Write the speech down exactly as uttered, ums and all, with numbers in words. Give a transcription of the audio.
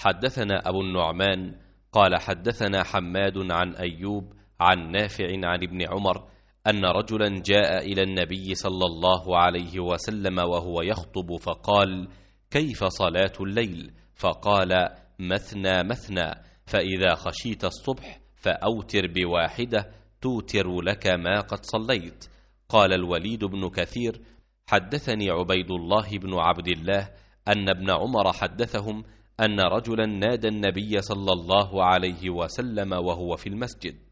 حدثنا أبو النعمان قال حدثنا حماد عن أيوب عن نافع عن ابن عمر أن رجلا جاء إلى النبي صلى الله عليه وسلم وهو يخطب فقال: كيف صلاة الليل؟ فقال: مثنى مثنى، فإذا خشيت الصبح فأوتر بواحدة توتر لك ما قد صليت. قال الوليد بن كثير: حدثني عبيد الله بن عبد الله أن ابن عمر حدثهم أن رجلا نادى النبي صلى الله عليه وسلم وهو في المسجد